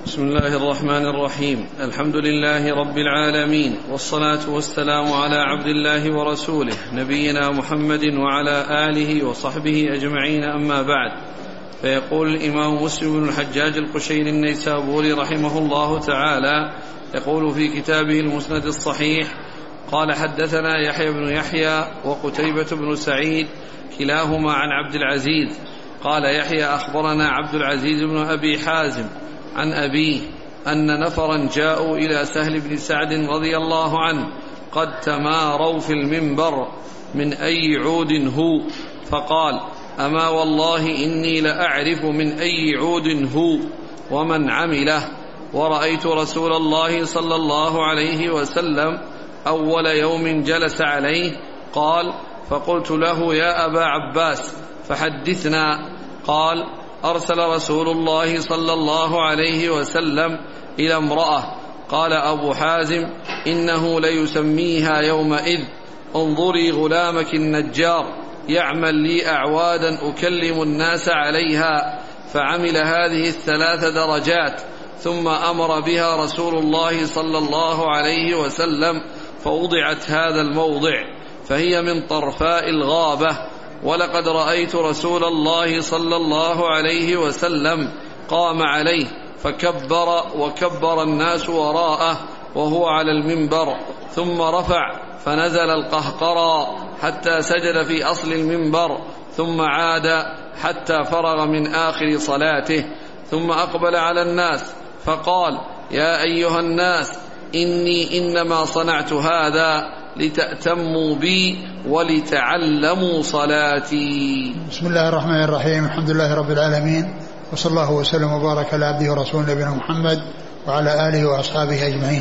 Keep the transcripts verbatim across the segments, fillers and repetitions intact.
بسم الله الرحمن الرحيم. الحمد لله رب العالمين، والصلاة والسلام على عبد الله ورسوله نبينا محمد وعلى آله وصحبه أجمعين، أما بعد. فيقول الإمام مسلم بن الحجاج القشيري النيسابوري رحمه الله تعالى، يقول في كتابه المسند الصحيح: قال حدثنا يحيى بن يحيى وقتيبة بن سعيد كلاهما عن عبد العزيز. قال يحيى: أخبرنا عبد العزيز بن أبي حازم عن أبيه أن نفرا جاءوا إلى سهل بن سعد رضي الله عنه قد تماروا في المنبر من أي عود هو، فقال: أما والله إني لأعرف من أي عود هو ومن عمله، ورأيت رسول الله صلى الله عليه وسلم أول يوم جلس عليه. قال: فقلت له: يا أبا عباس فحدثنا. قال: أرسل رسول الله صلى الله عليه وسلم إلى امرأة. قال أبو حازم: إنه ليسميها يومئذ: انظري غلامك النجار يعمل لي أعوادا أكلم الناس عليها. فعمل هذه الثلاث درجات، ثم أمر بها رسول الله صلى الله عليه وسلم، فوضعت هذا الموضع، فهي من طرفاء الغابة. ولقد رأيت رسول الله صلى الله عليه وسلم قام عليه فكبر، وكبر الناس وراءه وهو على المنبر، ثم رفع فنزل القهقرى حتى سجد في أصل المنبر، ثم عاد حتى فرغ من آخر صلاته، ثم أقبل على الناس فقال: يا أيها الناس، إني إنما صنعت هذا لتأتموا بي ولتعلموا صلاتي. بسم الله الرحمن الرحيم. الحمد لله رب العالمين، وصلى الله وسلم وبارك على عبده ورسوله نبينا محمد وعلى آله وأصحابه أجمعين.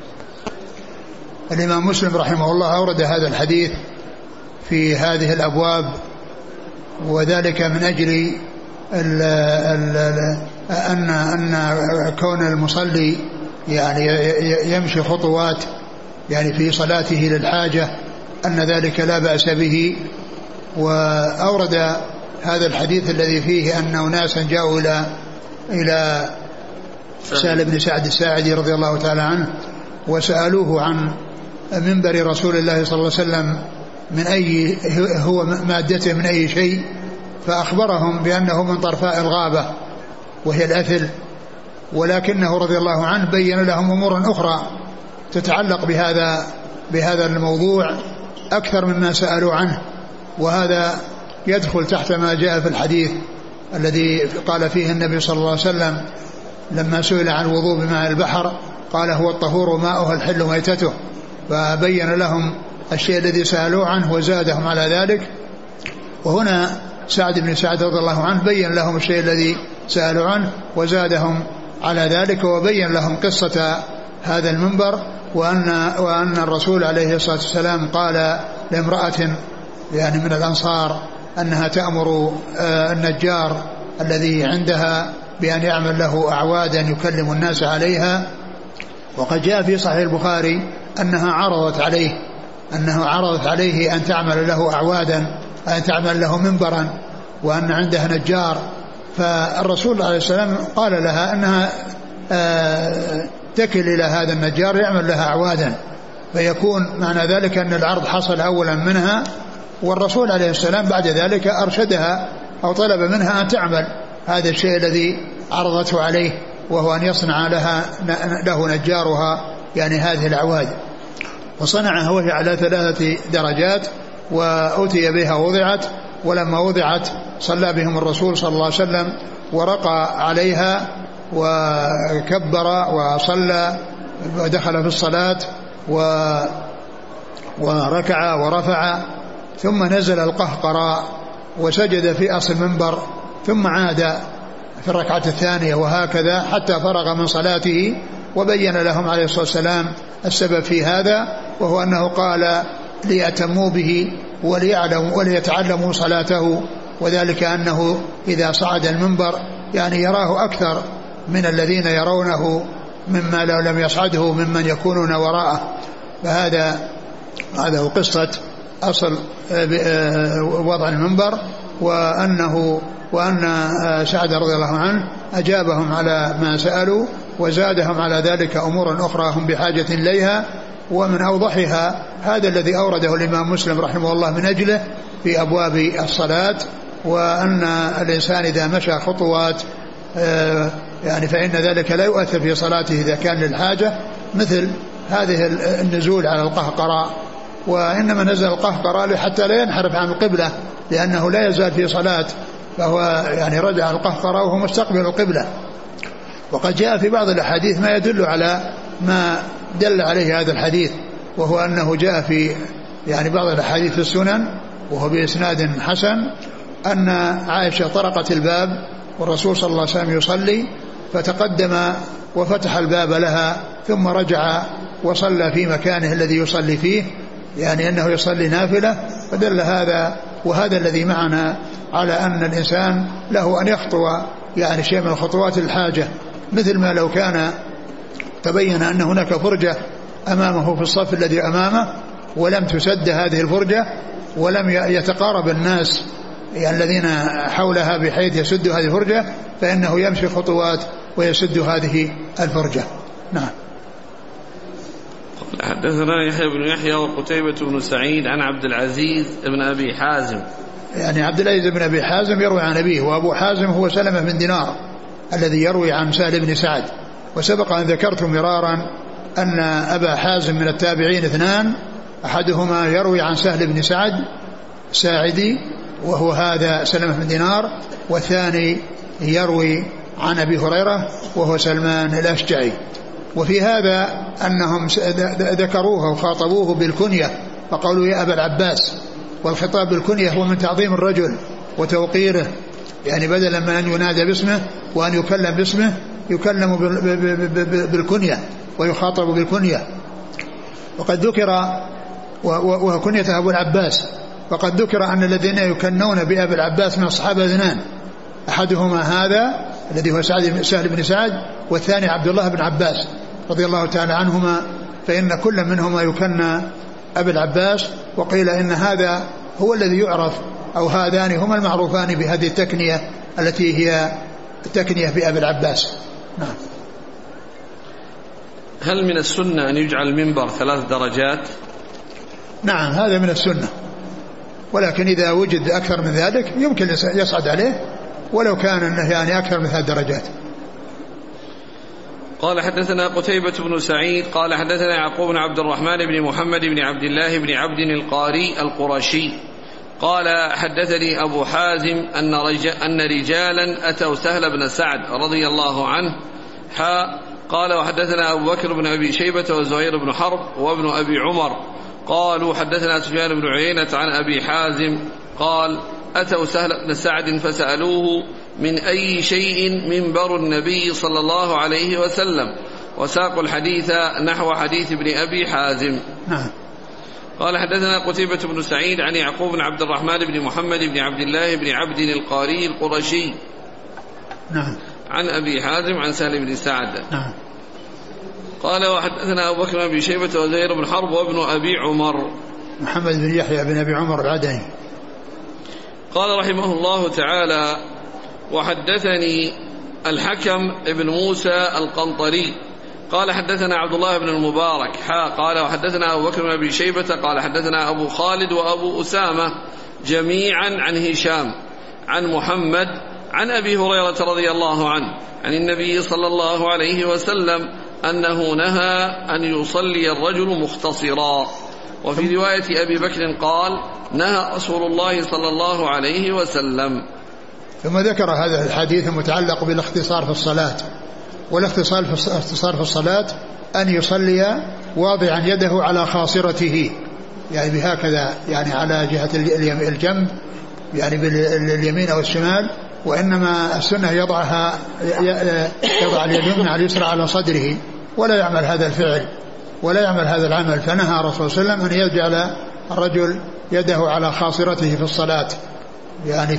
الإمام مسلم رحمه الله أورد هذا الحديث في هذه الأبواب، وذلك من أجل ال ال أن أن كون المصلي يعني يمشي خطوات يعني في صلاته للحاجة أن ذلك لا بأس به. وأورد هذا الحديث الذي فيه أن أناسا جاءوا إلى إلى سهل بن سعد الساعدي رضي الله تعالى عنه، وسألوه عن منبر رسول الله صلى الله عليه وسلم من أي هو مادته من أي شيء، فأخبرهم بأنه من طرفاء الغابة وهي الأثل، ولكنه رضي الله عنه بين لهم أمور أخرى تتعلق بهذا بهذا الموضوع أكثر مما سألوا عنه. وهذا يدخل تحت ما جاء في الحديث الذي قال فيه النبي صلى الله عليه وسلم لما سئل عن الوضوء بماء البحر قال: هو الطهور ماؤه الحل ميتته، فبين لهم الشيء الذي سألوا عنه وزادهم على ذلك. وهنا سعد بن سعد رضي الله عنه بين لهم الشيء الذي سألوا عنه وزادهم على ذلك، وبين لهم قصة هذا المنبر، وأن, وأن الرسول عليه الصلاة والسلام قال لامرأة يعني من الأنصار أنها تأمر النجار الذي عندها بأن يعمل له أعوادا يكلم الناس عليها. وقد جاء في صحيح البخاري أنها عرضت عليه أنه عرضت عليه أن تعمل له أعوادا، أن تعمل له منبرا، وأن عندها نجار. فالرسول عليه السلام قال لها أنها تكل إلى هذا النجار يعمل لها أعوادا، فيكون معنى ذلك أن العرض حصل أولا منها، والرسول عليه السلام بعد ذلك أرشدها أو طلب منها أن تعمل هذا الشيء الذي عرضته عليه، وهو أن يصنع لها له نجارها يعني هذه الأعواد. وصنعها وهي على ثلاثة درجات، وأتي بها وضعت، ولما وضعت صلى بهم الرسول صلى الله عليه وسلم ورقى عليها وكبر وصلى ودخل في الصلاة وركع ورفع، ثم نزل القهقرى وسجد في أصل المنبر، ثم عاد في الركعة الثانية، وهكذا حتى فرغ من صلاته. وبين لهم عليه الصلاة والسلام السبب في هذا، وهو أنه قال ليأتموا به وليعلموا وليتعلموا صلاته، وذلك أنه إذا صعد المنبر يعني يراه أكثر من الذين يرونه مما لو لم يصعده ممن يكونون وراءه. فهذا هذا هو قصة أصل وضع المنبر، وأنه وأن سعد رضي الله عنه أجابهم على ما سألوا، وزادهم على ذلك أمور أخرى هم بحاجة إليها. ومن أوضحها هذا الذي أورده الإمام مسلم رحمه الله من أجله في أبواب الصلاة، وأن الإنسان إذا مشى خطوات يعني فإن ذلك لا يؤثر في صلاته إذا كان للحاجة، مثل هذه النزول على القهقراء، وإنما نزل القهقراء حتى لا ينحرف عن القبلة لأنه لا يزال في صلاة، فهو يعني رجع القهقراء وهو مستقبل القبلة. وقد جاء في بعض الأحاديث ما يدل على ما دل عليه هذا الحديث، وهو أنه جاء في يعني بعض الأحاديث في السنن وهو بإسناد حسن أن عائشة طرقت الباب والرسول صلى الله عليه وسلم يصلي، فتقدم وفتح الباب لها ثم رجع وصلى في مكانه الذي يصلي فيه، يعني أنه يصلي نافلة. فدل هذا وهذا الذي معنا على أن الإنسان له أن يخطو يعني شيء من خطوات الحاجة، مثل ما لو كان تبين أن هناك فرجة أمامه في الصف الذي أمامه ولم تسد هذه الفرجة ولم يتقارب الناس يعني الذين حولها بحيث يسد هذه الفرجة، فإنه يمشي خطوات ويسد هذه الفرجة. نعم. حدثنا يحيى بن يحيى وقتيبة بن سعيد عن عبد العزيز بن أبي حازم. يعني عبد العزيز بن أبي حازم يروي عن أبيه، وأبو حازم هو سلمة بن دينار الذي يروي عن سهل بن سعد. وسبق أن ذكرت مرارا أن أبا حازم من التابعين اثنان، أحدهما يروي عن سهل بن سعد ساعدي وهو هذا سلمة بن دينار، والثاني يروي عن أبي هريرة وهو سلمان الأشجعي. وفي هذا أنهم ذكروه وخاطبوه بالكنية فقالوا يا أبا العباس، والخطاب بالكنية هو من تعظيم الرجل وتوقيره، يعني بدلا من أن ينادى باسمه وأن يكلم باسمه يكلم بالكنية ويخاطب بالكنية. وقد ذكر وكنية أبو العباس، وقد ذكر أن الذين يكنون بأبي العباس من الصحابة اثنان، أحدهما هذا الذي هو سهل بن سعد، والثاني عبد الله بن عباس رضي الله تعالى عنهما، فإن كل منهما يكنى أبي العباس. وقيل إن هذا هو الذي يعرف أو هذان هما المعروفان بهذه التكنية التي هي التكنية بأبي العباس. نعم. هل من السنة أن يجعل المنبر ثلاث درجات؟ نعم هذا من السنة، ولكن إذا وجد أكثر من ذلك يمكن يصعد عليه ولو كان أنه يعني أكثر من ثلاث درجات. قال حدثنا قتيبة بن سعيد قال حدثنا يعقوب بن عبد الرحمن بن محمد بن عبد الله بن عبد القاري القرشي قال حدثني أبو حازم أن, أن رجالا أتوا سهل بن سعد رضي الله عنه حا قال وحدثنا أبو بكر بن أبي شيبة وزهير بن حرب وابن أبي عمر قالوا حدثنا سفيان بن عيينة عن أبي حازم قال أتوا سهل بن سعد فسألوه من أي شيء منبر النبي صلى الله عليه وسلم، وساقوا الحديث نحو حديث ابن أبي حازم. نعم. قال حدثنا قتيبة بن سعيد عن يعقوب بن عبد الرحمن بن محمد بن عبد الله بن عبد القاري القرشي نعم. عن أبي حازم عن سهل بن سعد. نعم. قال وحدثنا أبو بكر بن شيبة وزهير بن حرب وابن أبي عمر محمد بن يحيى بن أبي عمر العدني. قال رحمه الله تعالى وحدثني الحكم ابن موسى القنطري قال حدثنا عبد الله بن المبارك حا قال وحدثنا أبو بكر بن أبي شيبة قال حدثنا أبو خالد وأبو أسامة جميعا عن هشام عن محمد عن أبي هريرة رضي الله عنه عن النبي صلى الله عليه وسلم أنه نهى أن يصلي الرجل مختصرا. وفي رواية أبي بكر قال نهى رسول الله صلى الله عليه وسلم. ثم ذكر هذا الحديث المتعلق بالاختصار في الصلاة. والاختصار في الصلاة أن يصلي واضعا يده على خاصرته، يعني بهكذا، يعني على جهة الجنب، يعني باليمين أو الشمال، وإنما السنة يضعها يضع اليد اليمنى على اليسرى على صدره، ولا يعمل هذا الفعل ولا يعمل هذا العمل. فنهى الرسول صلى الله عليه وسلم أن يجعل الرجل يده على خاصرته في الصلاة، يعني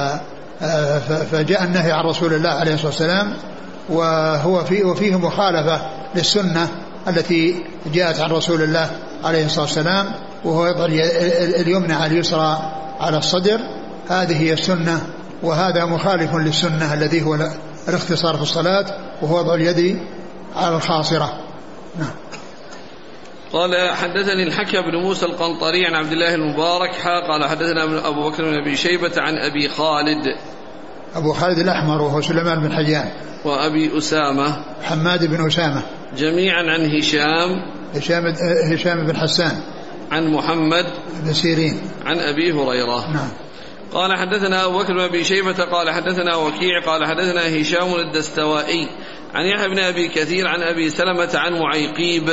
فجاء النهي عن رسول الله عليه الصلاة والسلام، وهو فيه وفيه مخالفة للسنة التي جاءت عن رسول الله عليه الصلاة والسلام، وهو يضع اليمنى على اليسرى على الصدر. هذه هي السنة، وهذا مخالف للسنة الذي هو الاختصار في الصلاة، وهو وضع اليد على الخاصرة. نعم. قال حدثني الحكم بن موسى القنطري عن عبد الله المبارك حا قال حدثنا أبو بكر بن أبي شيبة عن أبي خالد أبو خالد الأحمر وهو سليمان بن حيان وأبي أسامة حماد بن أسامة جميعا عن هشام هشام, هشام بن حسان عن محمد بن سيرين عن أبي هريرة. نعم. قال حدثنا أبو بكر بن أبي شيبة قال حدثنا وكيع قال حدثنا هشام الدستوائي عن يحيى بن أبي كثير عن أبي سلمة عن معيقيب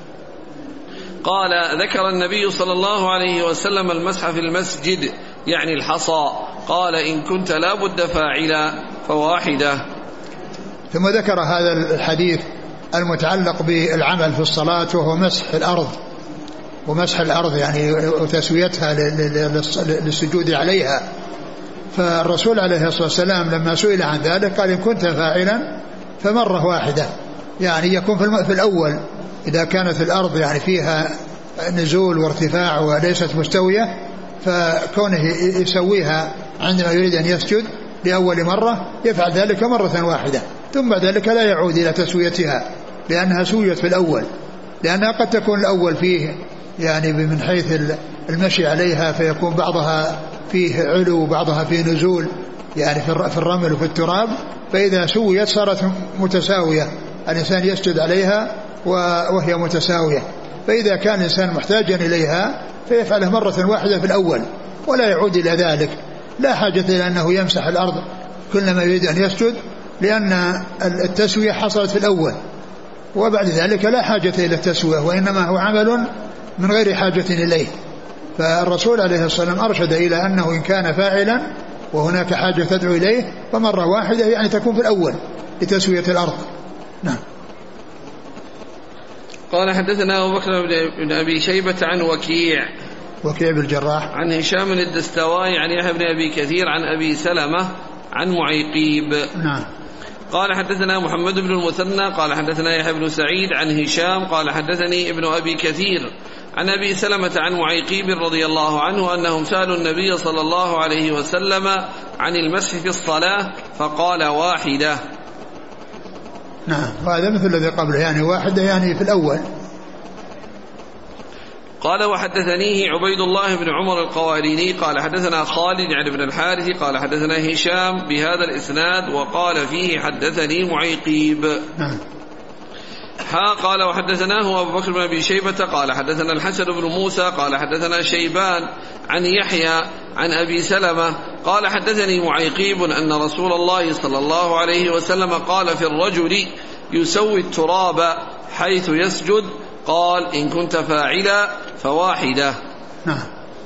قال ذكر النبي صلى الله عليه وسلم المسح في المسجد يعني الحصى قال إن كنت لا بد فاعلا فواحدة. ثم ذكر هذا الحديث المتعلق بالعمل في الصلاة وهو مسح الأرض ومسح الأرض يعني وتسويتها للسجود عليها. فالرسول عليه الصلاة والسلام لما سئل عن ذلك قال إن كنت فاعلا فمرة واحدة يعني يكون في الأول إذا كانت الأرض يعني فيها نزول وارتفاع وليست مستوية فكونه يسويها عندما يريد أن يسجد لأول مرة يفعل ذلك مرة واحدة ثم بعد ذلك لا يعود إلى تسويتها لأنها سويت في الأول لأنها قد تكون الأول فيه يعني من حيث المشي عليها فيكون بعضها فيه علو وبعضها فيه نزول يعني في الرمل وفي التراب فإذا سويت صارت متساوية الإنسان يسجد عليها وهي متساوية. فإذا كان الإنسان محتاجا إليها فيفعلها مرة واحدة في الأول ولا يعود إلى ذلك لا حاجة إلى أنه يمسح الأرض كلما يريد أن يسجد لأن التسوية حصلت في الأول وبعد ذلك لا حاجة إلى التسوية وإنما هو عمل من غير حاجة إليه. فالرسول عليه الصلاة والسلام أرشد إلى أنه إن كان فاعلا وهناك حاجة تدعو إليه فمرة واحدة يعني تكون في الأول لتسوية الأرض. نعم. قال حدثنا أبو بكر بن أبي شيبة عن وكيع وكيع بن الجراح عن هشام الدستوائي عن يحيى بن أبي كثير عن أبي سلمة عن معيقيب. نعم. قال حدثنا محمد بن المثنى قال حدثنا يحيى بن سعيد عن هشام قال حدثني ابن أبي كثير عن أبي سلمة عن معيقيب رضي الله عنه أنهم سألوا النبي صلى الله عليه وسلم عن المسح في الصلاة فقال واحدة. نعم. وهذا مثل الذي قبله يعني واحدة يعني في الأول. قال وحدثنيه عبيد الله بن عمر القواريني قال حدثنا خالد عن ابن الحارث قال حدثنا هشام بهذا الإسناد وقال فيه حدثني معيقيب. نعم. ها قال وحدثناه أبو بكر بن أبي شيبة قال حدثنا الحسن بن موسى قال حدثنا شيبان عن يحيى عن أبي سلمة قال حدثني معيقيب أن رسول الله صلى الله عليه وسلم قال في الرجل يسوي التراب حيث يسجد قال إن كنت فاعلا فواحدة. نعم.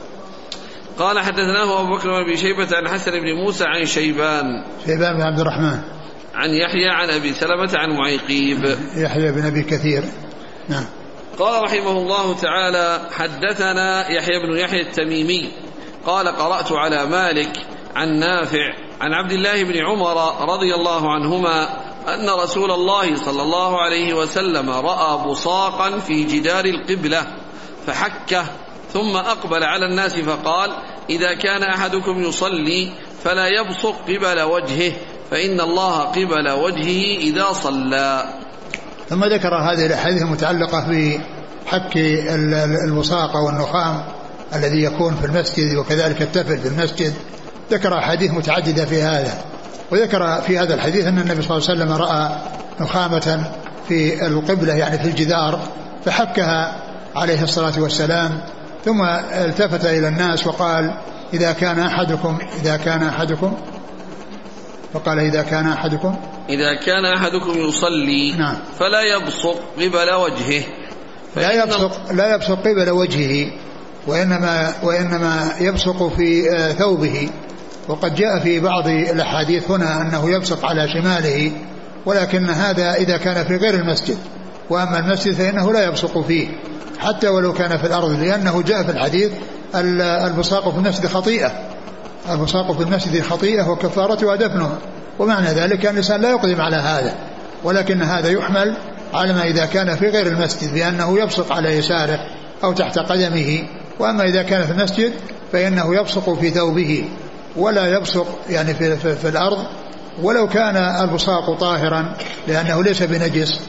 قال حدثناه أبو بكر بن أبي شيبة عن حسن بن موسى عن شيبان شيبان بن عبد الرحمن عن يحيى عن أبي سلمة عن معيقيب يحيى بن أبي كثير. نعم. قال رحمه الله تعالى حدثنا يحيى بن يحيى التميمي قال قرأت على مالك عن نافع عن عبد الله بن عمر رضي الله عنهما أن رسول الله صلى الله عليه وسلم رأى بصاقا في جدار القبلة فحكه ثم أقبل على الناس فقال إذا كان أحدكم يصلي فلا يبصق قبل وجهه فإن الله قبل وجهه إذا صلى. ثم ذكر هذه الأحاديث المتعلقة بحك البصاق والنخام الذي يكون في المسجد وكذلك التفل في المسجد. ذكر أحاديث متعددة في هذا وذكر في هذا الحديث أن النبي صلى الله عليه وسلم رأى نخامة في القبلة يعني في الجدار فحكها عليه الصلاة والسلام ثم التفت إلى الناس وقال إذا كان أحدكم إذا كان أحدكم فقال إذا كان أحدكم إذا كان أحدكم يصلي نعم. فلا يبصق قبل وجهه لا يبصق لا يبصق قبل وجهه وإنما وإنما يبصق في ثوبه. وقد جاء في بعض الأحاديث هنا أنه يبصق على شماله ولكن هذا إذا كان في غير المسجد وأما المسجد فإنه لا يبصق فيه حتى ولو كان في الأرض لأنه جاء في الحديث البصاق في المسجد خطيئة البصاق في المسجد خطيئة وكفارتها دفنها ومعنى ذلك أن الإنسان لا يقدم على هذا ولكن هذا يحمل على ما إذا كان في غير المسجد بأنه يبصق على يساره أو تحت قدمه. وأما إذا كان في المسجد فإنه يبصق في ثوبه ولا يبصق يعني في, في, في الأرض ولو كان البصاق طاهرا لأنه ليس بنجس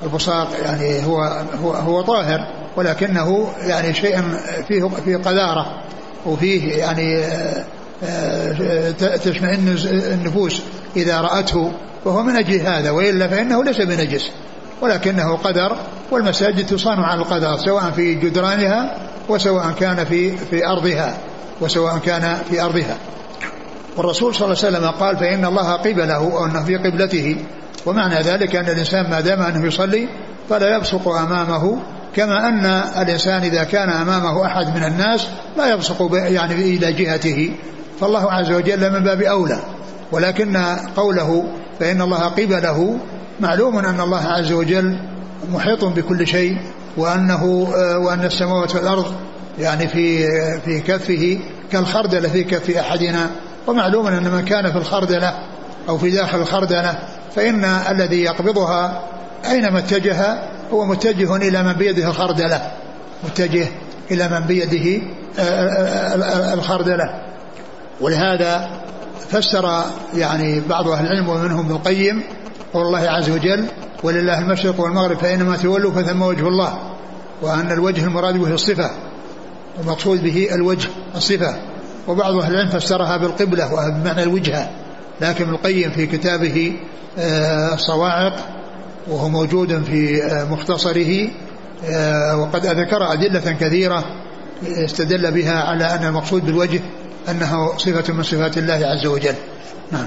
البصاق يعني هو هو هو طاهر، ولكنه يعني شيء فيه فيه قذارة وفيه يعني تشمئن النفوس إذا رأته، وهو من أجل هذا، وإلا فإنه ليس بنجس ولكنه قدر، والمساجد تصان على القدر سواء في جدرانها وسواء كان في في أرضها وسواء كان في أرضها. والرسول صلى الله عليه وسلم قال فإن الله قبله أو أنه في قبلته، ومعنى ذلك أن الإنسان ما دام أنه يصلي فلا يبصق أمامه، كما أن الإنسان إذا كان أمامه أحد من الناس لا يبصق يعني إلى جهته، فالله عز وجل من باب أولى. ولكن قوله فإن الله قبله معلوم أن الله عز وجل محيط بكل شيء، وأنه وأن السماوات والأرض يعني في في كفه كالخردلة في كف أحدنا، ومعلوم أن من كان في الخردلة أو في داخل الخردلة فإن الذي يقبضها أينما اتجه هو متجه إلى من بيده الخردلة، متجه إلى من بيده الخردلة. ولهذا فسر يعني بعض أهل العلم ومنهم ابن القيم قول الله عز وجل ولله المشرق والمغرب فإنما تولوا فثم وجه الله، وأن الوجه المراد به الصفة والمقصود به الوجه الصفة. وبعض أهل العلم فسرها بالقبلة بمعنى الوجهة، لكن ابن القيم في كتابه الصواعق وهو موجود في مختصره وقد ذكر أدلة كثيرة استدل بها على أن المقصود بالوجه أنه صفة من صفات الله عز وجل. نعم.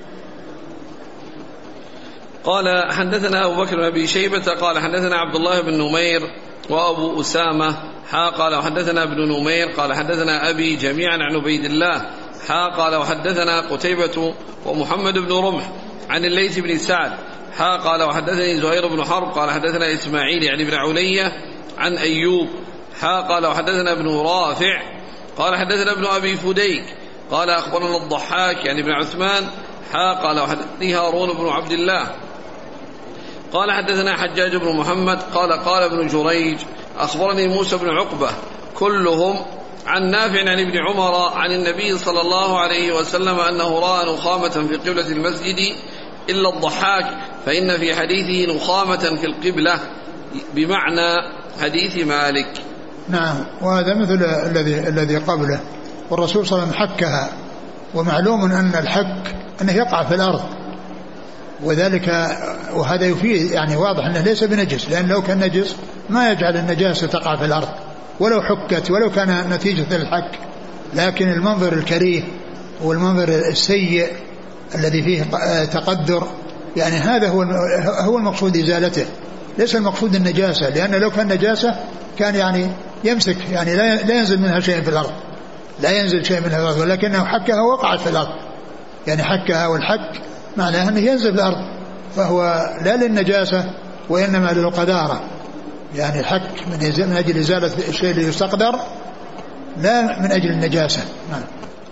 قال حدثنا أبو بكر بن أبي شيبة قال حدثنا عبد الله بن نمير وأبو أسامة حا قال وحدثنا ابن نمير قال حدثنا أبي جميعا عن عبيد الله حا قال وحدثنا قتيبة ومحمد بن رمح عن الليث بن سعد حا قال وحدثني زهير بن حرب قال حدثنا إسماعيل يعني بن علية عن أيوب حا قال وحدثنا ابن رافع قال حدثنا ابن أبي فديك قال أخبرنا الضحاك يعني بن عثمان حا قال وحدثني هارون بن عبد الله قال حدثنا حجاج بن محمد قال قال ابن جريج أخبرني موسى بن عقبة كلهم عن نافع عن ابن عمر عن النبي صلى الله عليه وسلم أنه رأى نخامة في قبلة المسجد إلا الضحاك فإن في حديثه نخامة في القبلة بمعنى حديث مالك. نعم. وهذا مثل الذي الذي قبله. والرسول صلى الله عليه وسلم حكها، ومعلوم أن الحك أنه يقع في الأرض، وذلك وهذا يفيد يعني واضح أنه ليس بنجس، لأن لو كان نجس ما يجعل النجاسة تقع في الأرض ولو حكت ولو كان نتيجة الحك. لكن المنظر الكريه والمنظر السيء الذي فيه تقدر يعني هذا هو هو المقصود إزالته، ليس المقصود النجاسة، لأن لو كان نجاسة كان يعني يمسك يعني لا ينزل منها شيء في الأرض، لا ينزل شيء منها في الأرض، ولكنه حكها وقعت في الأرض، يعني حكها والحك معناه أنه ينزل في الأرض، فهو لا للنجاسة وإنما للقدارة، يعني الحك من أجل إزالة الشيء اللي يستقدر لا من أجل النجاسة. نعم.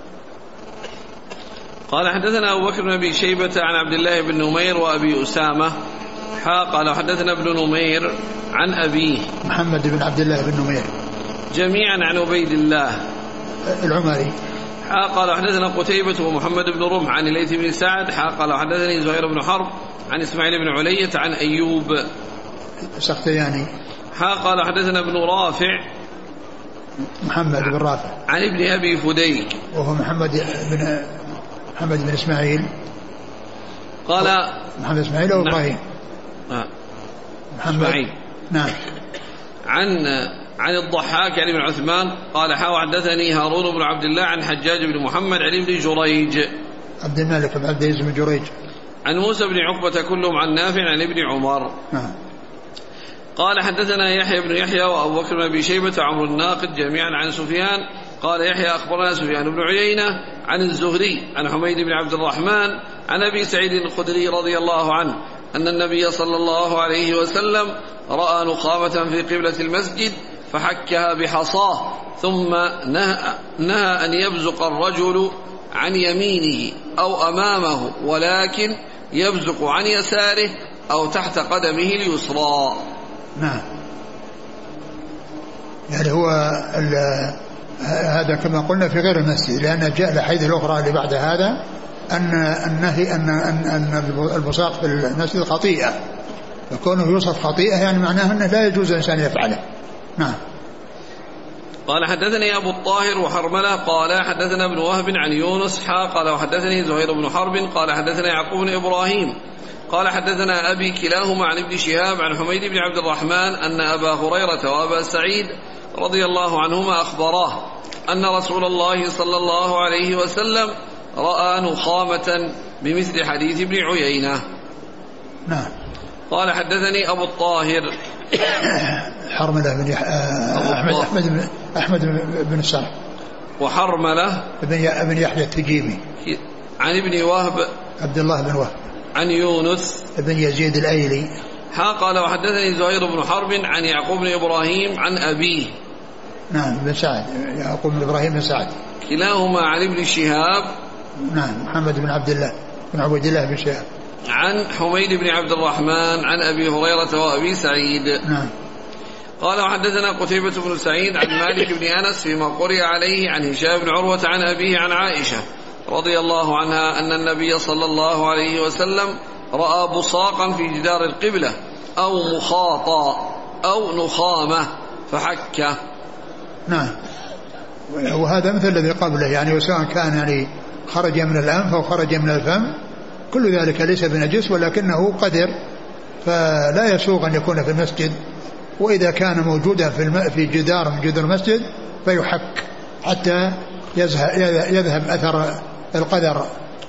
قال حدثنا أبو بكر بن أبي شيبة عن عبد الله بن نمير وأبي أسامة حا قال حدثنا ابن نمير عن أبيه محمد بن عبد الله بن نمير جميعا عن عبيد الله العمري حا قال حدثنا قتيبة ومحمد بن رمح عن الليث بن سعد حا قال حدثني زهير بن حرب عن إسماعيل بن علية عن أيوب سختياني حا قال حدثنا ابن رافع محمد بن رافع عن ابن أبي فديك وهو محمد بن محمد بن إسماعيل قال محمد إسماعيل أو إبراهيم نعم محمد إسماعيل نعم عن عن الضحاك يعني بن عثمان قال حا حدثني هارون بن عبد الله عن حجاج بن محمد عن ابن جريج عبد الملك بن عبد العزيز بن جريج عن موسى بن عقبة كلهم عن نافع عن ابن عمر. نعم. قال حدثنا يحيى بن يحيى وأبو بكر بن أبي شيبة عمرو الناقد جميعا عن سفيان قال يحيى أخبرنا سفيان بن عيينة عن الزهري عن حميد بن عبد الرحمن عن أبي سعيد الخدري رضي الله عنه أن النبي صلى الله عليه وسلم رأى نخامة في قبلة المسجد فحكها بحصاه ثم نهى, نهى أن يبزق الرجل عن يمينه أو أمامه ولكن يبزق عن يساره أو تحت قدمه اليسرى. نعم. يعني هو هذا كما قلنا في غير المسجد، لأن جاء الحديث الأخرى اللي بعد هذا أن النهي أن أن أن البصاق في المسجد خطيئة، فكونه يوصف خطيئة يعني معناه أنه لا يجوز الإنسان يفعله. نعم. قال حدثني أبو الطاهر وحرملة قال حدثنا ابن وهب عن يونس حا قال وحدثني زهير بن حرب قال حدثنا يعقوب بن إبراهيم قال حدثنا أبي كلاهما عن ابن شهاب عن حميد بن عبد الرحمن أن أبا هريرة وأبا سعيد رضي الله عنهما أخبراه أن رسول الله صلى الله عليه وسلم رأى نخامة بمثل حديث ابن عيينة. نعم. قال حدثني أبو الطاهر حرملة بن يح... أحمد أحمد بن أحمد بن السرح وحرملة بن يحيى التجيبي عن ابن وهب عبد الله بن وهب عن يونس بن يزيد الأيلي ها قال وحدثني زهير بن حرب عن يعقوب بن إبراهيم عن أبيه نعم بن سعد يعقوب بن إبراهيم بن سعد كلاهما عن ابن شهاب نعم محمد بن عبد الله بن عبد الله بن شهاب عن حميد بن عبد الرحمن عن أبي هريرة وأبي سعيد. نعم. قال وحدثنا قتيبة بن سعيد عن مالك بن أنس فيما قرئ عليه عن هشام بن عروة عن أبيه عن عائشة رضي الله عنها أن النبي صلى الله عليه وسلم رأى بصاقا في جدار القبلة أو مخاطا أو نخامة فحكه. نعم. وهذا مثل الذي قبله يعني وسواء كان يعني خرج من الأنف أو خرج من الفم كل ذلك ليس بنجس ولكنه قدر فلا يسوغ أن يكون في المسجد وإذا كان موجودا في الم... في جدار من جدار المسجد فيحك حتى يذهب, يذهب أثر القدر.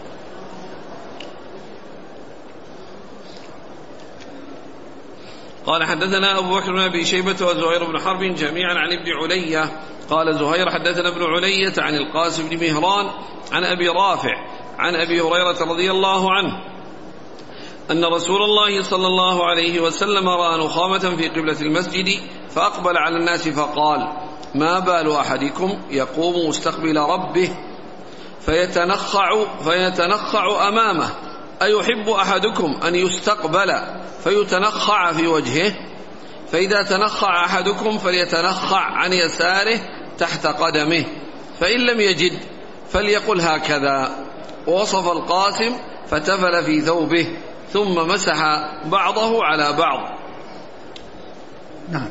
قال حدثنا أبو بكر بن أبي شيبة وزهير بن حرب جميعا عن ابن علية قال زهير حدثنا ابن علية عن القاسم بن مهران عن أبي رافع عن أبي هريرة رضي الله عنه أن رسول الله صلى الله عليه وسلم رأى نخامة في قبلة المسجد فأقبل على الناس فقال ما بال أحدكم يقوم مستقبل ربه فيتنخع, فيتنخع أمامه أيحب أحدكم أن يستقبل فيتنخع في وجهه فإذا تنخع أحدكم فليتنخع عن يساره تحت قدمه فإن لم يجد فليقل هكذا. ووصف القاسم فتفل في ثوبه ثم مسح بعضه على بعض. نعم.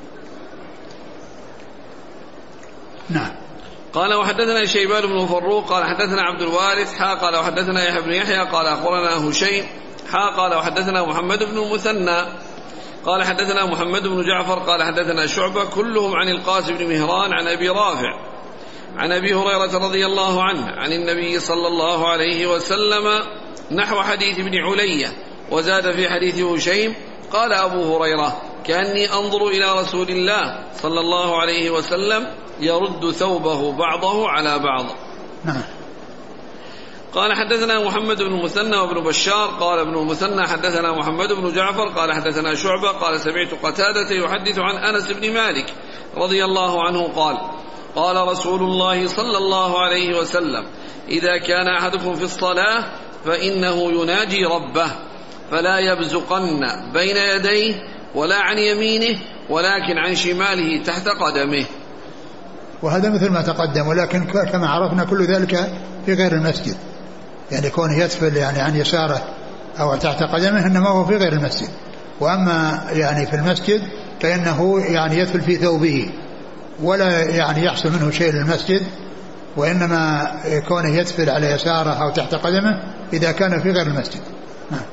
نعم. قال وحدثنا شيبان بن فروق قال حدثنا عبد الوارث حا قال وحدثنا يحيى بن يحيى قال أخبرنا هشيم حا قال وحدثنا محمد بن المثنى قال حدثنا محمد بن جعفر قال حدثنا شعبة كلهم عن القاسم بن مهران عن أبي رافع عن أبي هريرة رضي الله عنه عن النبي صلى الله عليه وسلم نحو حديث ابن علية وزاد في حديث هشيم قال أبو هريرة كأني أنظر إلى رسول الله صلى الله عليه وسلم يرد ثوبه بعضه على بعض. نعم. قال حدثنا محمد بن المثنى وابن بشار قال ابن المثنى حدثنا محمد بن جعفر قال حدثنا شعبة قال سمعت قتادة يحدث عن أنس بن مالك رضي الله عنه قال قال رسول الله صلى الله عليه وسلم إذا كان أحدكم في الصلاة فإنه يناجي ربه فلا يبزقن بين يديه ولا عن يمينه ولكن عن شماله تحت قدمه. وهذا مثل ما تقدم ولكن كما عرفنا كل ذلك في غير المسجد يعني كونه يتفل يعني عن يساره أو تحت قدمه إنما هو في غير المسجد. وأما يعني في المسجد فإنه يعني يتفل في ثوبه ولا يعني يحصل منه شيء للمسجد وإنما كونه يتفل على يساره أو تحت قدمه إذا كان في غير المسجد. نعم.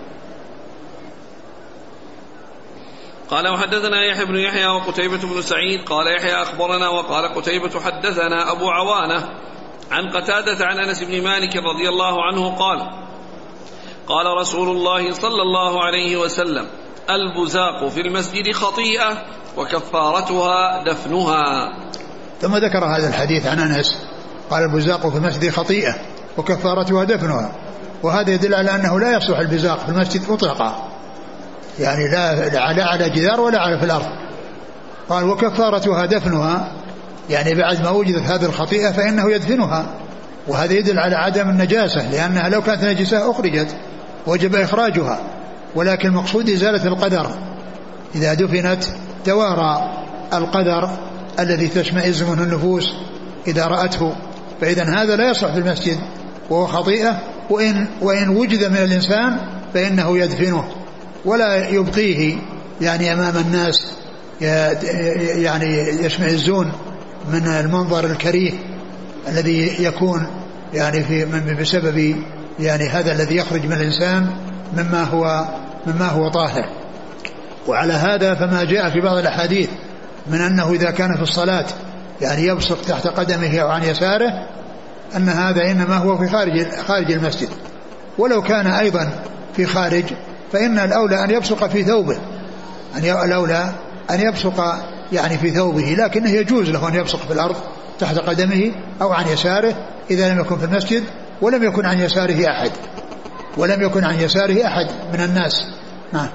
قال وحدثنا يحيى بن يحيى وقتيبة بن سعيد قال يحيى أخبرنا وقال قتيبة حدثنا أبو عوانة عن قتادة عن أنس بن مالك رضي الله عنه قال قال رسول الله صلى الله عليه وسلم البزاق في المسجد خطيئة وكفارتها دفنها. ثم ذكر هذا الحديث عن أنس قال البزاق في المسجد خطيئة وكفارتها دفنها وهذا يدل على أنه لا يصلح البزاق في المسجد مطلقا يعني لا لا على جدار ولا على في الأرض. قال وكفارتها دفنها يعني بعد ما وجدت هذه الخطيئة فإنه يدفنها وهذا يدل على عدم النجاسة لأنها لو كانت نجسة أخرجت وجب إخراجها ولكن المقصود إزالة القدر إذا دفنت توارى القدر الذي تشمئز منه النفوس إذا رأته فإذا هذا لا يصلح في المسجد وهو خطيئة وإن, وإن وجد من الإنسان فإنه يدفنه ولا يبقيه يعني أمام الناس يعني يشمئزون من المنظر الكريه الذي يكون يعني في بسبب يعني هذا الذي يخرج من الإنسان مما هو مما هو طاهر. وعلى هذا فما جاء في بعض الأحاديث من أنه إذا كان في الصلاة يعني يبصق تحت قدمه أو عن يساره أن هذا إنما هو في خارج خارج المسجد، ولو كان أيضا في خارج فإن الأولى أن يبصق في ثوبه، أن الأولى أن يبصق يعني في ثوبه، لكنه يجوز له أن يبصق في الأرض تحت قدمه أو عن يساره إذا لم يكن في المسجد ولم يكن عن يساره أحد ولم يكن عن يساره أحد من الناس. نعم.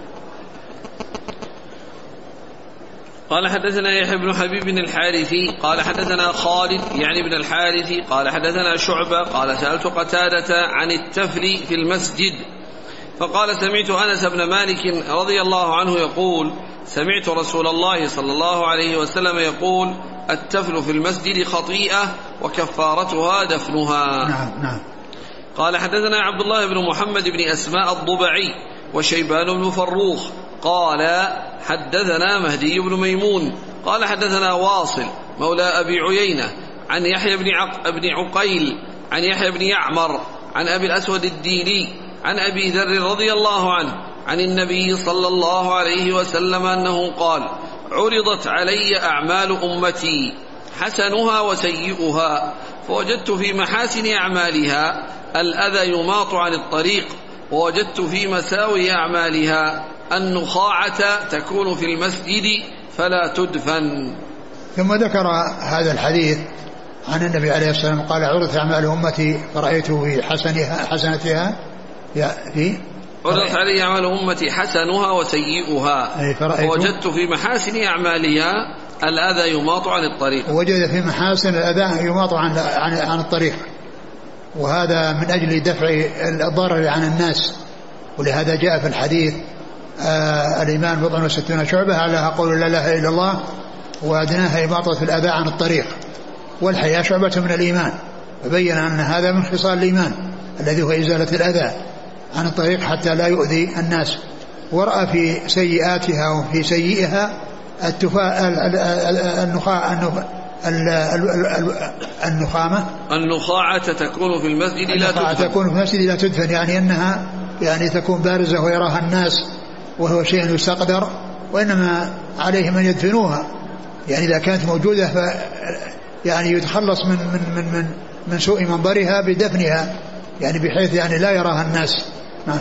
قال حدثنا يحيى بن حبيب بن الحارثي قال حدثنا خالد يعني بن الحارثي قال حدثنا شعبة قال سألت قتادة عن التفل في المسجد فقال سمعت أنس بن مالك رضي الله عنه يقول سمعت رسول الله صلى الله عليه وسلم يقول التفل في المسجد خطيئة وكفارتها دفنها. نعم نعم. قال حدثنا عبد الله بن محمد بن أسماء الضبعي وشيبان بن فروخ قال حدثنا مهدي بن ميمون قال حدثنا واصل مولى أبي عيينة عن يحيى بن, عق... بن عقيل عن يحيى بن يعمر عن أبي الأسود الديلي عن أبي ذر رضي الله عنه عن النبي صلى الله عليه وسلم أنه قال عرضت علي أعمال أمتي حسنها وسيئها فوجدت في محاسن أعمالها الأذى يماط عن الطريق ووجدت في مساوي أعمالها النخاعة تكون في المسجد فلا تدفن. ثم ذكر هذا الحديث عن النبي عليه الصلاة والسلام قال عرضت أعمال أمتي فرأيت في حسنها حسنتها في عرضت علي أعمال أمتي حسنها وسيئها ووجدت في محاسن أعمالها الأذى يماط عن الطريق. وجد في محاسن الأذى يماط عن عن عن الطريق، وهذا من أجل دفع الضرر عن الناس، ولهذا جاء في الحديث آه الإيمان بضع وستون شعبة أعلاها قول لا إله إلا الله وأدناها إماطة الأذى عن الطريق، والحياة شعبة من الإيمان، فبين أن هذا من خصال الإيمان الذي هو إزالة الأذى عن الطريق حتى لا يؤذي الناس. ورأى في سيئاتها وفي سيئها النخاعة النخامة النخاعة تكون في المسجد لا تدفن تكون في المسجد لا تدفن يعني أنها يعني تكون بارزة ويراها الناس وهو شيء يستقدر، وإنما عليه من يدفنوها، يعني إذا كانت موجودة ف يعني يتخلص من من من من, من سوء منظرها بدفنها، يعني بحيث يعني لا يراها الناس. نعم.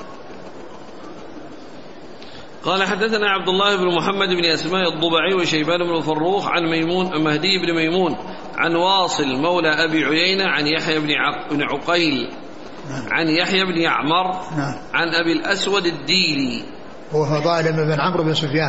قال حدثنا عبد الله بن محمد بن أسماء الضبعي وشيبان بن فروخ عن ميمون مهدي بن ميمون عن واصل مولى أبي عيينة عن يحيى بن, عق... بن عقيل نعم. عن يحيى بن يعمر نعم. عن أبي الأسود الديلي وهو ظالم بن عمرو بن سفيان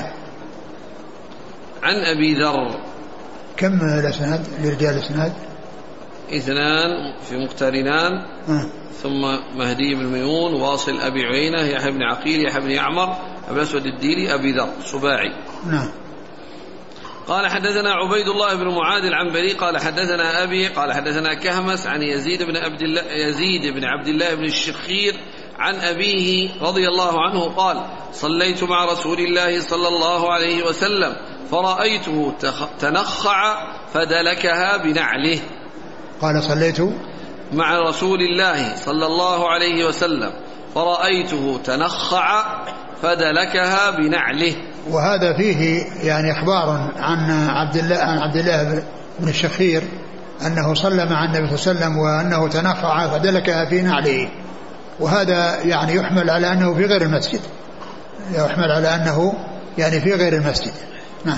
عن أبي ذر. كم الأسناد لرجال الأسناد؟ اثنان في مقترنان أه. ثم مهدي بن ميمون واصل أبي عيينة يحيى بن عقيل يحيى بن يعمر أبي الأسود الديلي أبي ذر سباعي. نعم. قال حدثنا عبيد الله بن معاذ العنبري قال حدثنا أبي قال حدثنا كهمس عن يزيد بن عبد الله يزيد بن عبد الله بن الشخير عن أبيه رضي الله عنه قال صليت مع رسول الله صلى الله عليه وسلم فرأيته تنخع فدلكها بنعله. قال صليت مع رسول الله صلى الله عليه وسلم فرأيته تنخع فدلكها بنعله. وهذا فيه يعني إخبار عن عبد الله عن عبد الله بن الشخير أنه صلى مع النبي صلى الله عليه وسلم وأنه تنخع فدلكها في نعله، وهذا يعني يحمل على أنه في غير المسجد، يحمل على أنه يعني في غير المسجد. نعم.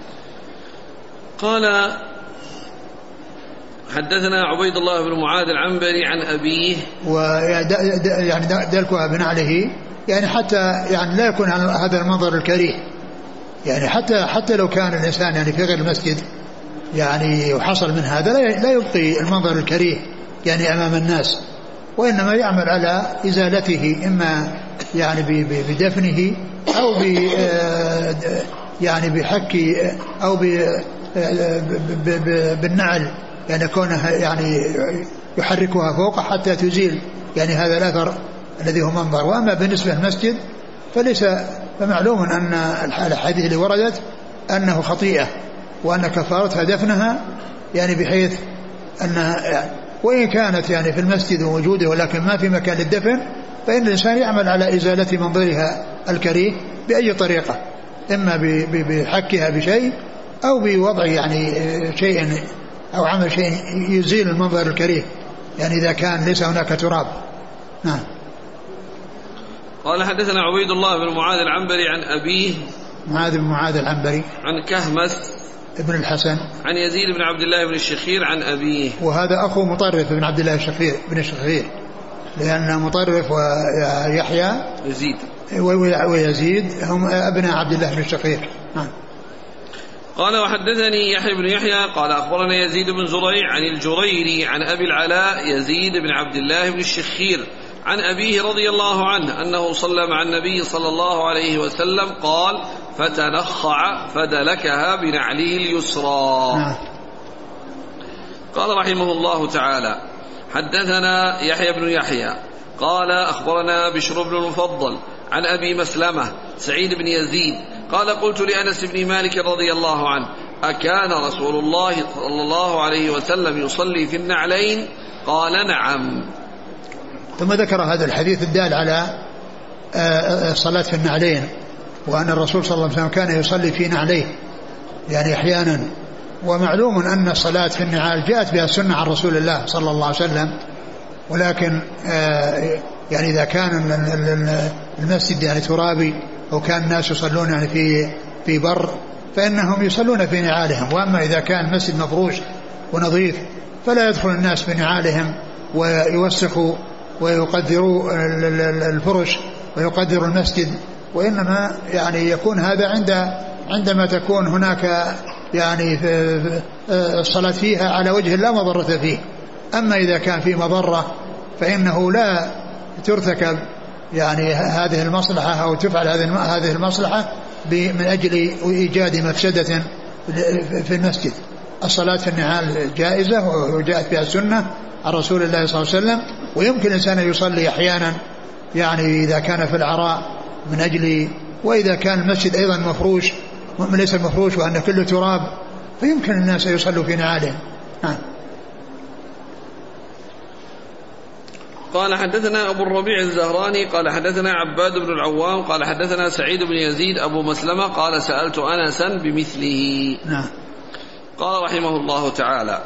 قال حدثنا عبيد الله بن معاذ العنبري عن أبيه ويعني دلكها بنعله يعني حتى يعني لا يكون هذا المنظر الكريه، يعني حتى حتى لو كان الإنسان يعني في غير المسجد يعني وحصل من هذا لا يبقي المنظر الكريه يعني أمام الناس، وإنما يعمل على إزالته إما يعني بدفنه أو ب يعني بحك أو بالنعل، يعني كونه يعني يحركها فوق حتى تزيل يعني هذا الأثر الذي هو منظر. وأما بالنسبة للمسجد فليس فمعلوم أن الحديث اللي وردت أنه خطيئة وأن كفارتها دفنها، يعني بحيث أنها يعني وإن كانت يعني في المسجد ووجوده ولكن ما في مكان للدفن، فإن الإنسان يعمل على إزالة منظرها الكريه بأي طريقة، إما بحكها بشيء أو بوضع يعني شيء أو عمل شيء يزيل المنظر الكريه، يعني إذا كان ليس هناك تراب. نعم. قال حدثنا عبيد الله بن معاذ العنبري عن أبيه معاذ بن معاذ العنبري عن كهمس ابن الحسن عن يزيد بن عبد الله بن الشخير عن أبيه، وهذا أخو مطرف بن عبد الله الشخير بن الشخير، لأن مطرف ويحيى يزيد ويزيد هم أبناء عبد الله بن الشخير. نعم. قال وحدثني يحيى بن يحيى قال أخبرنا يزيد بن زريع عن الجريري عن أبي العلاء يزيد بن عبد الله بن الشخير عن أبيه رضي الله عنه أنه صلى مع النبي صلى الله عليه وسلم قال فتنخع فدلكها بنعله اليسرى. قال رحمه الله تعالى حدثنا يحيى بن يحيى قال أخبرنا بشر بن المفضل عن أبي مسلمة سعيد بن يزيد قال قلت لأنس بن مالك رضي الله عنه أكان رسول الله صلى الله عليه وسلم يصلي في النعلين؟ قال نعم. ثم ذكر هذا الحديث الدال على الصلاة في النعلين، وأن الرسول صلى الله عليه وسلم كان يصلي في نعليه يعني أحيانا، ومعلوم أن الصلاة في النعال جاءت بها السنة عن رسول الله صلى الله عليه وسلم، ولكن يعني إذا كان المسجد يعني ترابي أو كان الناس يصلون يعني في في بر فإنهم يصلون في نعالهم، وأما إذا كان المسجد مفروش ونظيف فلا يدخل الناس بنعالهم ويوسخوا ويقدروا الفرش ويقدروا المسجد، وإنما يعني يكون هذا عند عندما تكون هناك يعني الصلاة فيها على وجه لا مضرة فيه. أما إذا كان في مضرة فإنه لا ترتكب يعني هذه المصلحة أو تفعل هذه المصلحة من أجل إيجاد مفسدة في المسجد. الصلاة في النعال جائزة وجاءت بها السنة عن رسول الله صلى الله عليه وسلم، ويمكن الإنسان يصلي أحيانا يعني إذا كان في العراء من أجل، وإذا كان المسجد أيضا مفروش ليس مفروش وأن كله تراب فيمكن الناس يصلوا في نعالهم. ها. قال حدثنا أبو الربيع الزهراني قال حدثنا عباد بن العوام قال حدثنا سعيد بن يزيد أبو مسلمة قال سألت أنسا بمثله. نعم. قال رحمه الله تعالى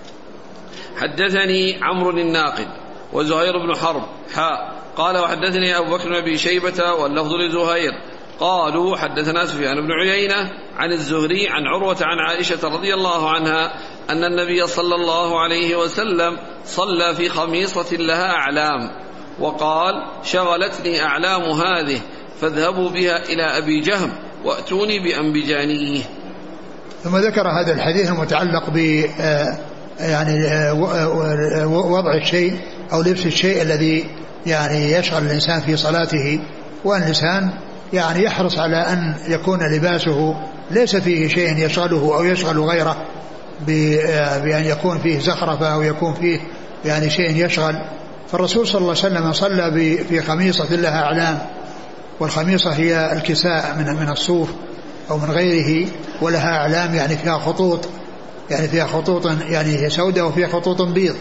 حدثني عمرو الناقد وزهير بن حرب حاء قال وحدثني أبو بكر بن أبي شيبة واللفظ لزهير قالوا حدثنا سفيان بن عيينة عن الزهري عن عروة عن عائشة رضي الله عنها أن النبي صلى الله عليه وسلم صلى في خميصة لها أعلام وقال شغلتني أعلام هذه فاذهبوا بها إلى أبي جهم وأتوني بأنبجانيه. ثم ذكر هذا الحديث المتعلق ب يعني وضع الشيء أو لبس الشيء الذي يعني يشغل الإنسان في صلاته، وأن الإنسان يعني يحرص على أن يكون لباسه ليس فيه شيء يشغله أو يشغل غيره بأن يكون فيه زخرفة أو يكون فيه يعني شيء يشغل. فالرسول صلى الله عليه وسلم صلى في خميصة لها أعلام، والخميصة هي الكساء من من الصوف أو من غيره، ولها أعلام يعني فيها خطوط يعني فيها خطوط يعني هي سوداء وفيها خطوط بيض.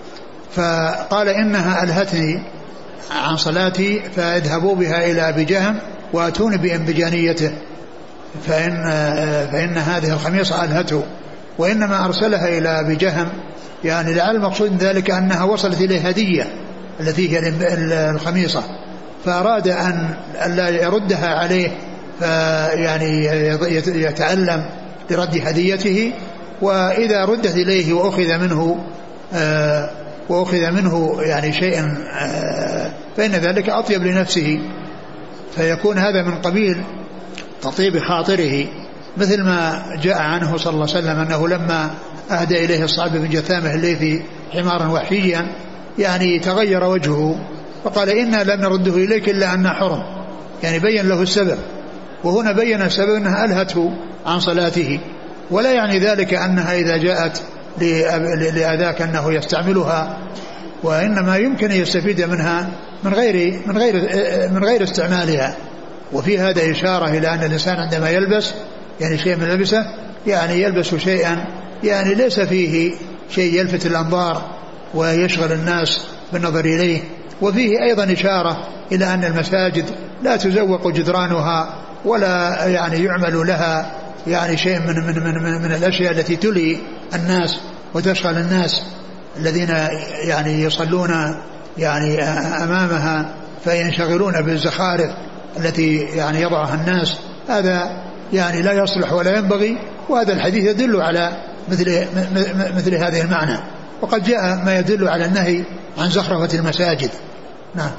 فقال إنها ألهتني عن صلاتي فاذهبوا بها إلى أبي جهم وأتوني بأنبجانيته، فإن, فإن هذه الخميصة ألهته، وإنما أرسلها إلى أبي جهم يعني لعل المقصود ذلك أنها وصلت إليه هدية التي هي الخميصة، فأراد أن لا يردها عليه فيعني يتألم لرد هديته، وإذا ردت إليه وأخذ منه آه وأخذ منه يعني شيء آه فإن ذلك أطيب لنفسه، فيكون هذا من قبيل تطيب خاطره، مثل ما جاء عنه صلى الله عليه وسلم أنه لما أهدى إليه الصعب بن جثامة الليثي حمارا وحشيا يعني تغير وجهه فقال إنا لن نرده إليك إلا أننا حرم، يعني بين له السبب، وهنا بين السبب أنها ألهته عن صلاته، ولا يعني ذلك أنها إذا جاءت لأذاك أنه يستعملها، وإنما يمكن أن يستفيد منها من غير من غير من غير استعمالها، وفي هذا إشارة إلى أن الإنسان عندما يلبس يعني شيء من لبسه يعني يلبس شيئا يعني ليس فيه شيء يلفت الأنظار ويشغل الناس بالنظر إليه. وفيه أيضا إشارة إلى أن المساجد لا تزوق جدرانها ولا يعني يعمل لها يعني شيء من, من, من, من, من الأشياء التي تلي الناس وتشغل الناس الذين يعني يصلون يعني أمامها فينشغلون بالزخارف التي يعني يضعها الناس. هذا يعني لا يصلح ولا ينبغي. وهذا الحديث يدل على مثل, مثل هذه المعنى. وقد جاء ما يدل على النهي عن زخرفة المساجد. نعم.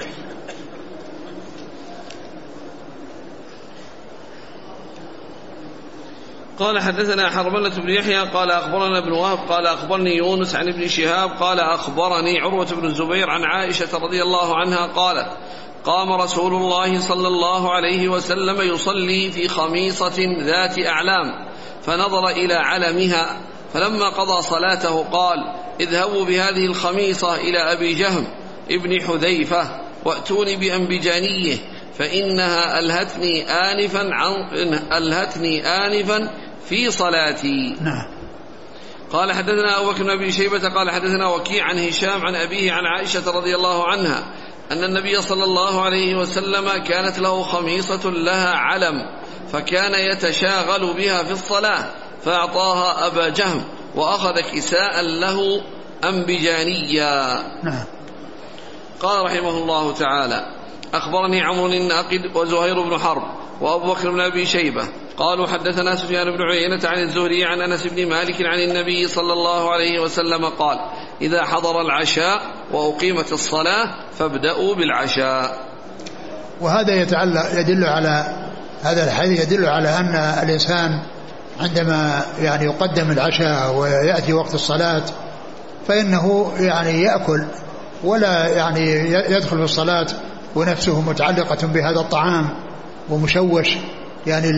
قال حدثنا حرملة بن يحيى قال أخبرنا ابن وهب قال أخبرني يونس عن ابن شهاب قال أخبرني عروة بن الزبير عن عائشة رضي الله عنها قالت قام رسول الله صلى الله عليه وسلم يصلي في خميصة ذات أعلام فنظر إلى علمها فلما قضى صلاته قال اذهبوا بهذه الخميصة إلى أبي جهم ابن حذيفة وأتوني بأنبجانيه فإنها ألهتني آنفا, عن ألهتني آنفا في صلاتي. نعم. قال حدثنا أبو بكر بن أبي شيبة قال حدثنا وكيع عن هشام عن أبيه عن عائشة رضي الله عنها أن النبي صلى الله عليه وسلم كانت له خميصة لها علم فكان يتشاغل بها في الصلاة فأعطاها أبا جهم وأخذ كساء له أنبجانيا. نعم. قال رحمه الله تعالى أخبرني عمرو الناقد وزهير بن حرب وأبو بكر بن أبي شيبة قالوا حدثنا سفيان بن عيينة عن الزهري عن أنس بن مالك عن النبي صلى الله عليه وسلم قال إذا حضر العشاء وأقيمت الصلاة فابدأوا بالعشاء. وهذا يتعلق يدل على هذا الحديث يدل على أن الإنسان عندما يعني يقدم العشاء ويأتي وقت الصلاة فإنه يعني يأكل ولا يعني يدخل في الصلاة ونفسه متعلقة بهذا الطعام ومشوش يعني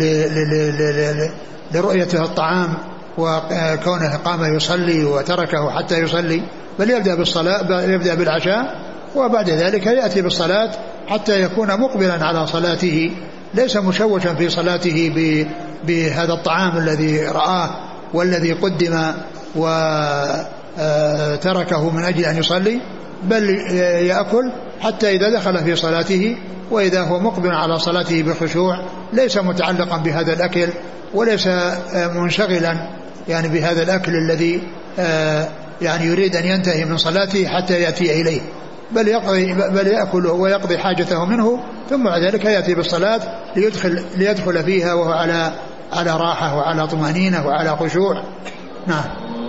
لرؤيته الطعام وكونه قام يصلي وتركه حتى يصلي بل يبدأ بالصلاة يبدأ بالعشاء وبعد ذلك يأتي بالصلاة حتى يكون مقبلا على صلاته ليس مشوشا في صلاته بهذا الطعام الذي رآه والذي قدم وتركه من أجل أن يصلي بل يأكل حتى إذا دخل في صلاته وإذا هو مقبل على صلاته بخشوع ليس متعلقا بهذا الأكل وليس منشغلا يعني بهذا الأكل الذي يعني يريد أن ينتهي من صلاته حتى يأتي إليه بل يقضي بل يأكل ويقضي حاجته منه ثم بعد ذلك يأتي بالصلاة ليدخل ليدخل فيها وهو على على راحة وعلى طمأنينة وعلى خشوع. نعم.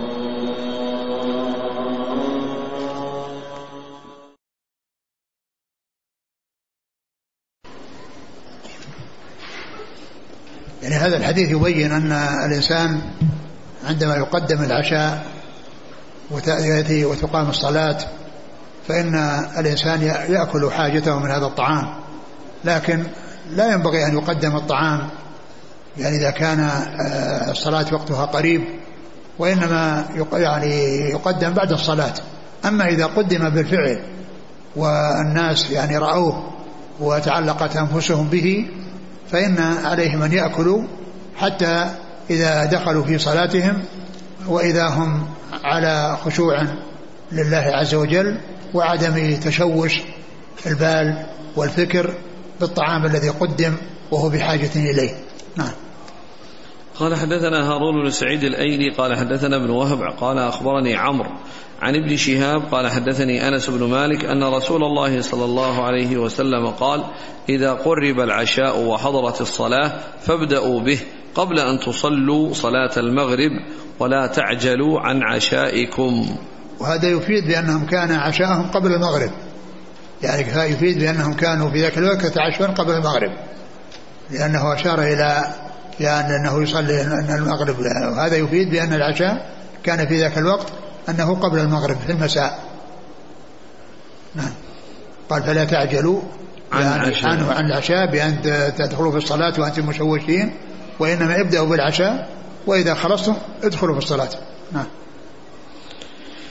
يعني هذا الحديث يبين أن الإنسان عندما يقدم العشاء وتأتي وتقام الصلاة فإن الإنسان يأكل حاجته من هذا الطعام لكن لا ينبغي أن يقدم الطعام يعني إذا كان الصلاة وقتها قريب وإنما يعني يقدم بعد الصلاة. أما إذا قدم بالفعل والناس يعني رأوه وتعلقت أنفسهم به فإن عليهم أن يأكلوا حتى إذا دخلوا في صلاتهم وإذا هم على خشوع لله عز وجل وعدم تشوش البال والفكر بالطعام الذي قدم وهو بحاجة إليه. نعم. قال حدثنا هارون بن سعيد الأيلي قال حدثنا ابن وهب قال أخبرني عمرو عن ابن شهاب قال حدثني أنس بن مالك أن رسول الله صلى الله عليه وسلم قال إذا قرب العشاء وحضرت الصلاة فابدأوا به قبل أن تصلوا صلاة المغرب ولا تعجلوا عن عشائكم. وهذا يفيد بأنهم كان عشاءهم قبل المغرب يعني يفيد بأنهم كانوا في ذاك الوقت يتعشون قبل المغرب لأنه أشار إلى يعني أنه يصلي المغرب وهذا يفيد بأن العشاء كان في ذاك الوقت أنه قبل المغرب في المساء. نعم. قال فلا تعجلوا عن العشاء يعني عن العشاء بأن تدخلوا في الصلاة وأنتم مشوشين وإنما ابدأوا بالعشاء وإذا خلصتم ادخلوا في الصلاة. نعم.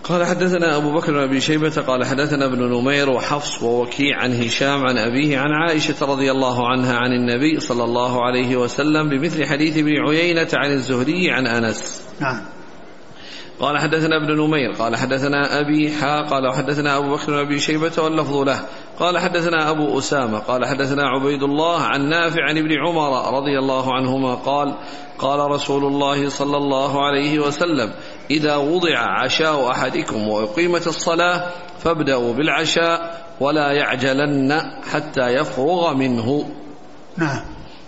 قال حدثنا أبو بكر بن أبي شيبة قال حدثنا ابن نمير وحفص ووكيع عن هشام عن أبيه عن عائشة رضي الله عنها عن النبي صلى الله عليه وسلم بمثل حديث ابن عيينة عن الزهري عن أنس. نعم. قال حدثنا ابن نمير قال حدثنا أبي حا قال حدثنا أبو بكر بن أبي شيبة واللفظ له قال حدثنا أبو أسامة قال حدثنا عبيد الله عن نافع عن ابن عمر رضي الله عنهما قال قال رسول الله صلى الله عليه وسلم إذا وضع عشاء أحدكم وأقيمت الصلاة فابدأوا بالعشاء ولا يعجلن حتى يفرغ منه. نعم.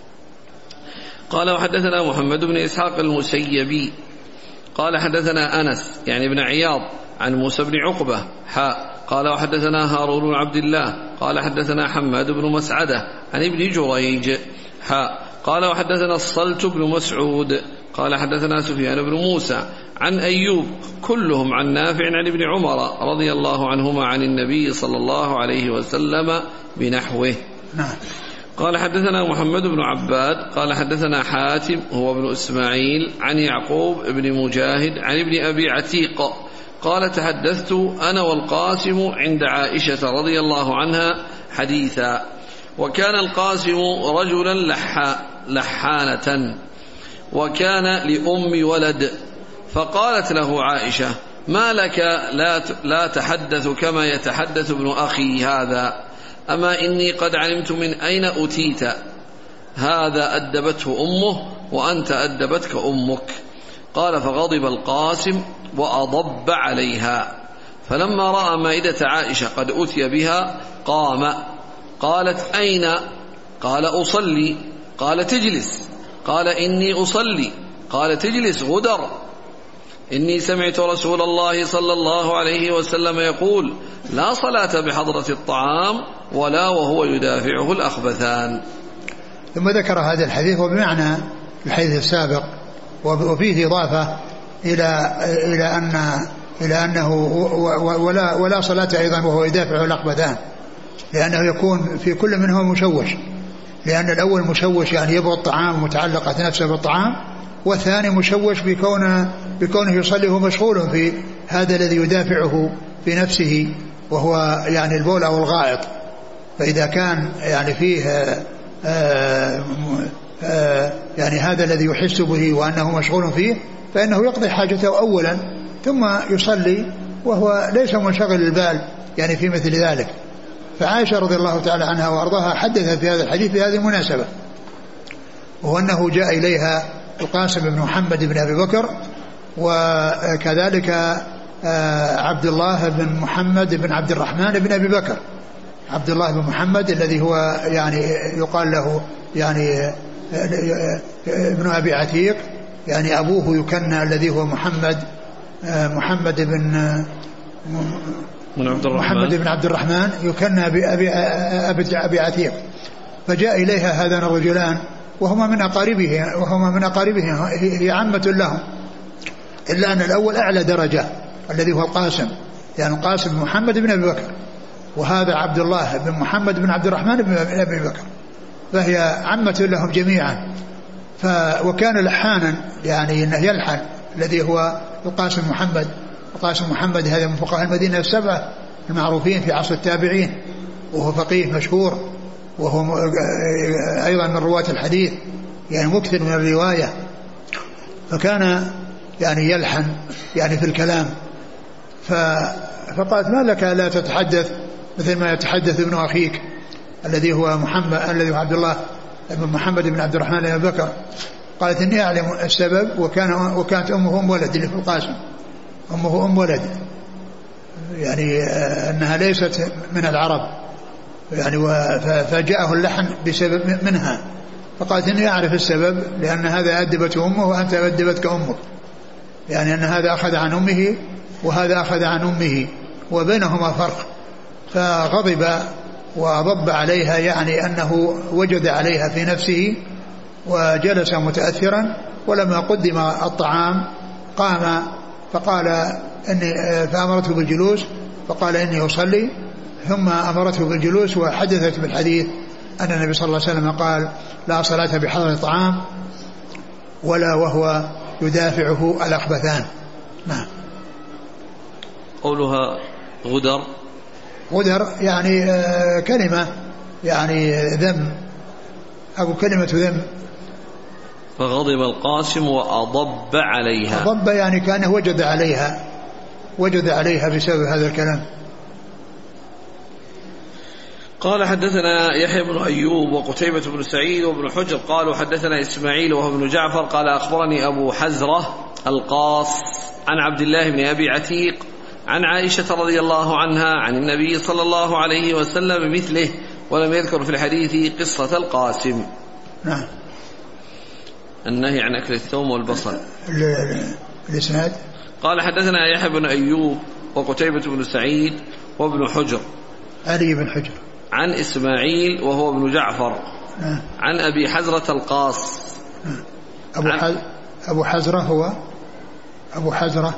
قال وحدثنا محمد بن إسحاق المسيبي قال حدثنا أنس يعني ابن عياض عن موسى بن عقبة حاء قال وحدثنا هارون بن عبد الله قال حدثنا حماد بن مسعدة عن ابن جريج حاء قال وحدثنا الصلت بن مسعود قال حدثنا سفيان بن موسى عن أيوب كلهم عن نافع عن ابن عمر رضي الله عنهما عن النبي صلى الله عليه وسلم بنحوه. نعم. قال حدثنا محمد بن عباد قال حدثنا حاتم هو ابن إسماعيل عن يعقوب ابن مجاهد عن ابن أبي عتيق قال تحدثت أنا والقاسم عند عائشة رضي الله عنها حديثا وكان القاسم رجلا لحا لحانة وكان لأم ولد فقالت له عائشة ما لك لا, لا تحدث كما يتحدث ابن أخي هذا أما إني قد علمت من أين أتيت هذا أدبته أمه وأنت أدبتك أمك. قال فغضب القاسم وأضب عليها فلما رأى مائدة عائشة قد أتي بها قام. قالت أين؟ قال أصلي. قال تجلس. قال إني أصلي. قال تجلس غدر إني سمعت رسول الله صلى الله عليه وسلم يقول لا صلاة بحضرة الطعام ولا وهو يدافعه الأخبثان. ثم ذكر هذا الحديث وبمعنى الحديث السابق وفيه إضافة إلى إلى أن إلى أنه ولا ولا صلاة أيضا وهو يدافعه الأخبثان لأنه يكون في كل منهم مشوش لأن الأول مشوش يعني يبغى الطعام ومتعلقة نفسه بالطعام والثاني مشوش بكونه بكونه يصلي وهو مشغول في هذا الذي يدافعه في نفسه وهو يعني البول أو الغائط. فإذا كان يعني فيه آآ آآ يعني هذا الذي يحس به وأنه مشغول فيه فإنه يقضي حاجته أولا ثم يصلي وهو ليس منشغل البال يعني في مثل ذلك. فعائشة رضي الله تعالى عنها وأرضاها حدثت في هذا الحديث في هذه المناسبة وهو أنه جاء إليها القاسم بن محمد بن أبي بكر وكذلك عبد الله بن محمد بن عبد الرحمن بن أبي بكر. عبد الله بن محمد الذي هو يعني يقال له يعني ابن أبي عتيق يعني أبوه يكنى الذي هو محمد محمد بن من عبد الرحمن محمد بن عبد الرحمن يكنى بأبي أبي, أبي عتيق. فجاء إليها هذان الرجلان وهما من أقاربه وهما من أقاربه هي عمة لهم إلا أن الأول أعلى درجة الذي هو القاسم يعني القاسم بن محمد بن أبي بكر وهذا عبد الله بن محمد بن عبد الرحمن بن أبي بكر فهي عمة لهم جميعا. ف وكان لحانا يعني إنه يلحن الذي هو القاسم محمد. القاسم محمد هذا من فقهاء المدينة السبعة المعروفين في عصر التابعين وهو فقيه مشهور وهو أيضا من رواة الحديث يعني مكثر من الرواية. فكان يعني يلحن يعني في الكلام فقالت ما لك لا تتحدث مثل ما يتحدث ابن أخيك الذي هو محمد الذي هو عبد الله بن محمد بن عبد الرحمن بن أبي بكر. قالت إني أعلم السبب وكان وكانت أمه أم ولد اللي في القاسم أمه أم ولد يعني أنها ليست من العرب يعني فجاءه اللحن بسبب منها. فقالت إني أعرف السبب لأن هذا أدبت أمه وأنت أدبتك أمك يعني أن هذا أخذ عن أمه وهذا أخذ عن أمه وبينهما فرق. فغضب وضب عليها يعني أنه وجد عليها في نفسه وجلس متأثرا ولما قدم الطعام قام فقال إني فأمرته بالجلوس فقال إني أصلي ثم أمرته بالجلوس وحدثت بالحديث أن النبي صلى الله عليه وسلم قال لا صلاة بحضر الطعام ولا وهو يدافعه الأخبثان. نعم. قولها غدر غدر يعني كلمة يعني ذم أو كلمة ذم. فغضب القاسم وأضب عليها. أضب يعني كان وجد عليها وجد عليها بسبب هذا الكلام. قال حدثنا يحيى بن أيوب وقتيبة بن سعيد وابن حجر قالوا حدثنا إسماعيل وهو ابن جعفر قال أخبرني أبو حزرة القاص عن عبد الله بن أبي عتيق عن عائشة رضي الله عنها عن النبي صلى الله عليه وسلم مثله ولم يذكر في الحديث قصة القاسم. نعم. النهي عن أكل الثوم والبصل. الإسناد قال حدثنا يحيى بن أيوب وقتيبة بن سعيد وابن حجر علي بن حجر عن إسماعيل وهو ابن جعفر نعم. عن أبي حزرة القاص. نعم. أبو, حز... أبو حزرة هو أبو حزرة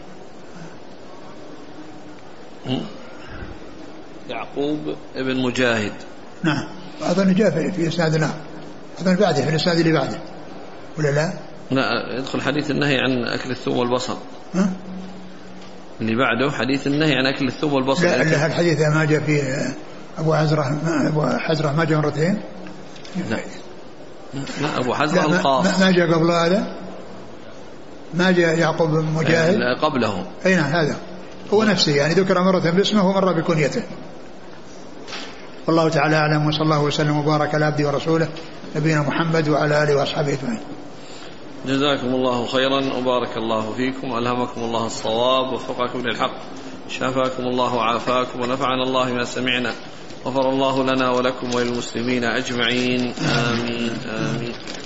يعقوب ابن مجاهد. نعم. أظن جاء في إسناد نعم أظن بعده في الإسناد اللي بعده ولا لا؟ لا يدخل حديث النهي عن أكل الثوم والبصل. ها؟ اللي بعده حديث النهي عن أكل الثوم والبصل. لا لا الحديث ما جاء فيه أبو حزرة أبو حزرة ما جاء مرتين. لا لا أبو حزرة القاص ما, ما جاء قبل هذا ما جاء يعقوب بن مجاهد. لا قبله. أين هذا هو نفسه يعني ذكر مرة باسمه ومرة بكنيته. والله تعالى أعلم وصلى الله وسلم وبارك على عبده ورسوله نبينا محمد وعلى آله وأصحابه أجمعين. جزاكم الله خيرا وبارك الله فيكم ألهمكم الله الصواب ووفقكم للحق شافاكم الله وعافاكم ونفعنا الله ما سمعنا غفر الله لنا ولكم وللمسلمين أجمعين آمين آمين.